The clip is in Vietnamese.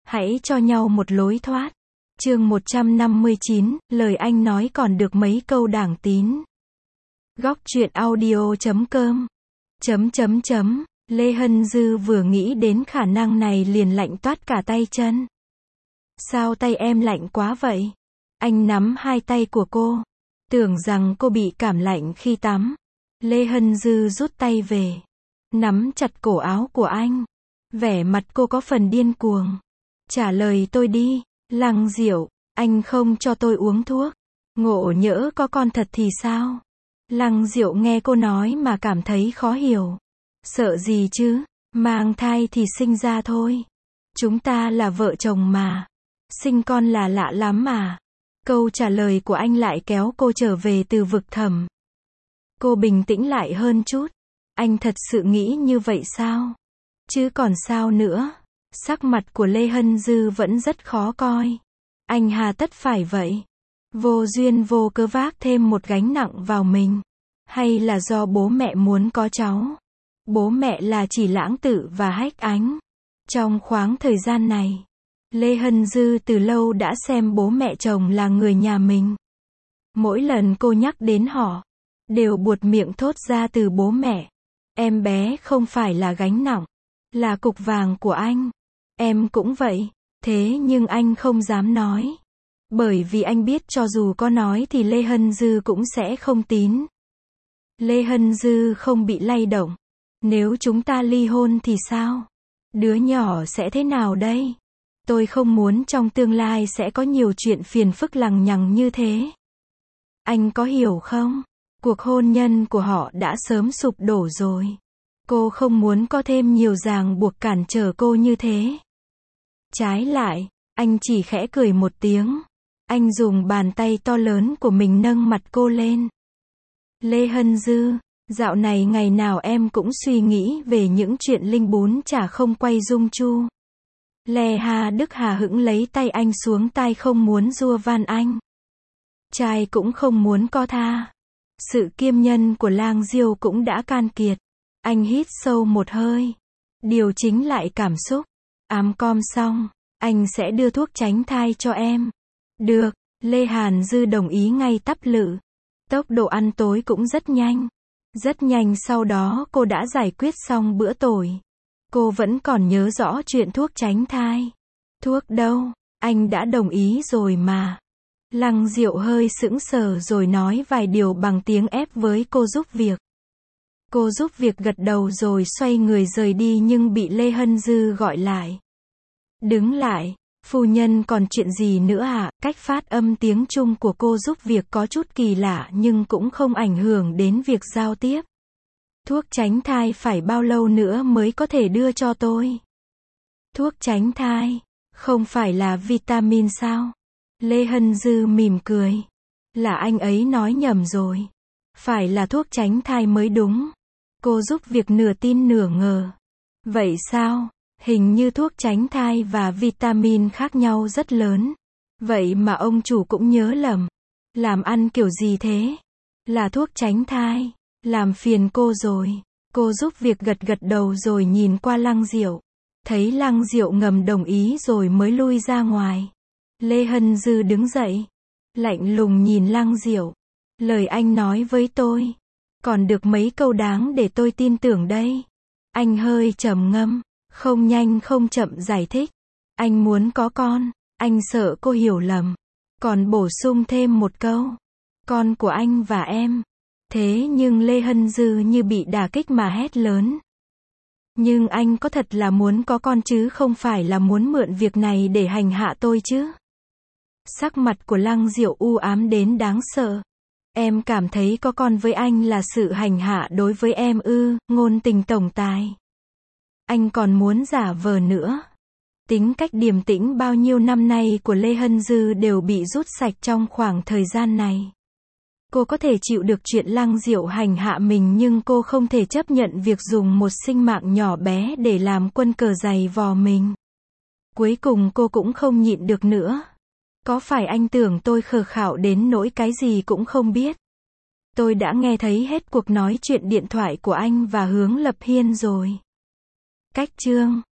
Hãy cho nhau một lối thoát. Chương 159, lời anh nói còn được mấy câu đảng tín. Góc truyện audio.com. Lê Hân Dư vừa nghĩ đến khả năng này liền lạnh toát cả tay chân. Sao tay em lạnh quá vậy? Anh nắm hai tay của cô. Tưởng rằng cô bị cảm lạnh khi tắm. Lê Hân Dư rút tay về. Nắm chặt cổ áo của anh. Vẻ mặt cô có phần điên cuồng. Trả lời tôi đi, Lăng Diệu, anh không cho tôi uống thuốc. Ngộ nhỡ có con thật thì sao? Lăng Diệu nghe cô nói mà cảm thấy khó hiểu. Sợ gì chứ, mang thai thì sinh ra thôi. Chúng ta là vợ chồng mà. Sinh con là lạ lắm mà. Câu trả lời của anh lại kéo cô trở về từ vực thẳm. Cô bình tĩnh lại hơn chút. Anh thật sự nghĩ như vậy sao? Chứ còn sao nữa? Sắc mặt của Lê Hân Dư vẫn rất khó coi. Anh hà tất phải vậy? Vô duyên vô cớ vác thêm một gánh nặng vào mình. Hay là do bố mẹ muốn có cháu? Bố mẹ là chỉ Lãng Tử và Hách Ánh. Trong khoảng thời gian này, Lê Hân Dư từ lâu đã xem bố mẹ chồng là người nhà mình. Mỗi lần cô nhắc đến họ, đều buột miệng thốt ra từ bố mẹ. Em bé không phải là gánh nặng, là cục vàng của anh. Em cũng vậy, thế nhưng anh không dám nói. Bởi vì anh biết cho dù có nói thì Lê Hân Dư cũng sẽ không tín. Lê Hân Dư không bị lay động. Nếu chúng ta ly hôn thì sao? Đứa nhỏ sẽ thế nào đây? Tôi không muốn trong tương lai sẽ có nhiều chuyện phiền phức lằng nhằng như thế. Anh có hiểu không? Cuộc hôn nhân của họ đã sớm sụp đổ rồi. Cô không muốn có thêm nhiều ràng buộc cản trở cô như thế. Trái lại, anh chỉ khẽ cười một tiếng. Anh dùng bàn tay to lớn của mình nâng mặt cô lên. Lê Hân Dư, dạo này ngày nào em cũng suy nghĩ về những chuyện linh bún chả không quay dung chu. Lê Hà Đức Hà hững lấy tay anh xuống tai không muốn giua van anh. Trai cũng không muốn co tha. Sự kiêm nhân của Lang Diêu cũng đã can kiệt. Anh hít sâu một hơi. Điều chỉnh lại cảm xúc. Ám com xong, anh sẽ đưa thuốc tránh thai cho em. Được, Lê Hàn Dư đồng ý ngay tắp lự. Tốc độ ăn tối cũng rất nhanh. Rất nhanh sau đó cô đã giải quyết xong bữa tối. Cô vẫn còn nhớ rõ chuyện thuốc tránh thai. Thuốc đâu? Anh đã đồng ý rồi mà. Lăng Diệu hơi sững sờ rồi nói vài điều bằng tiếng ép với cô giúp việc. Cô giúp việc gật đầu rồi xoay người rời đi nhưng bị Lê Hân Dư gọi lại. Đứng lại, phu nhân còn chuyện gì nữa à? Cách phát âm tiếng Trung của cô giúp việc có chút kỳ lạ nhưng cũng không ảnh hưởng đến việc giao tiếp. Thuốc tránh thai phải bao lâu nữa mới có thể đưa cho tôi? Thuốc tránh thai, không phải là vitamin sao? Lê Hân Dư mỉm cười. Là anh ấy nói nhầm rồi. Phải là thuốc tránh thai mới đúng. Cô giúp việc nửa tin nửa ngờ. Vậy sao? Hình như thuốc tránh thai và vitamin khác nhau rất lớn. Vậy mà ông chủ cũng nhớ lầm. Làm ăn kiểu gì thế? Là thuốc tránh thai. Làm phiền cô rồi. Cô giúp việc gật gật đầu rồi nhìn qua Lăng Diệu. Thấy Lăng Diệu ngầm đồng ý rồi mới lui ra ngoài. Lê Hân Dư đứng dậy. Lạnh lùng nhìn Lăng Diệu. Lời anh nói với tôi. Còn được mấy câu đáng để tôi tin tưởng đây. Anh hơi trầm ngâm. Không nhanh không chậm giải thích. Anh muốn có con. Anh sợ cô hiểu lầm. Còn bổ sung thêm một câu. Con của anh và em. Thế nhưng Lê Hân Dư như bị đả kích mà hét lớn. Nhưng anh có thật là muốn có con chứ không phải là muốn mượn việc này để hành hạ tôi chứ? Sắc mặt của Lăng Diệu u ám đến đáng sợ. Em cảm thấy có con với anh là sự hành hạ đối với em ư? Ngôn tình tổng tài. Anh còn muốn giả vờ nữa. Tính cách điềm tĩnh bao nhiêu năm nay của Lê Hân Dư đều bị rút sạch trong khoảng thời gian này. Cô có thể chịu được chuyện Lăng Diệu hành hạ mình nhưng cô không thể chấp nhận việc dùng một sinh mạng nhỏ bé để làm quân cờ giày vò mình. Cuối cùng cô cũng không nhịn được nữa. Có phải anh tưởng tôi khờ khạo đến nỗi cái gì cũng không biết? Tôi đã nghe thấy hết cuộc nói chuyện điện thoại của anh và Hướng Lập Hiên rồi. Cách chương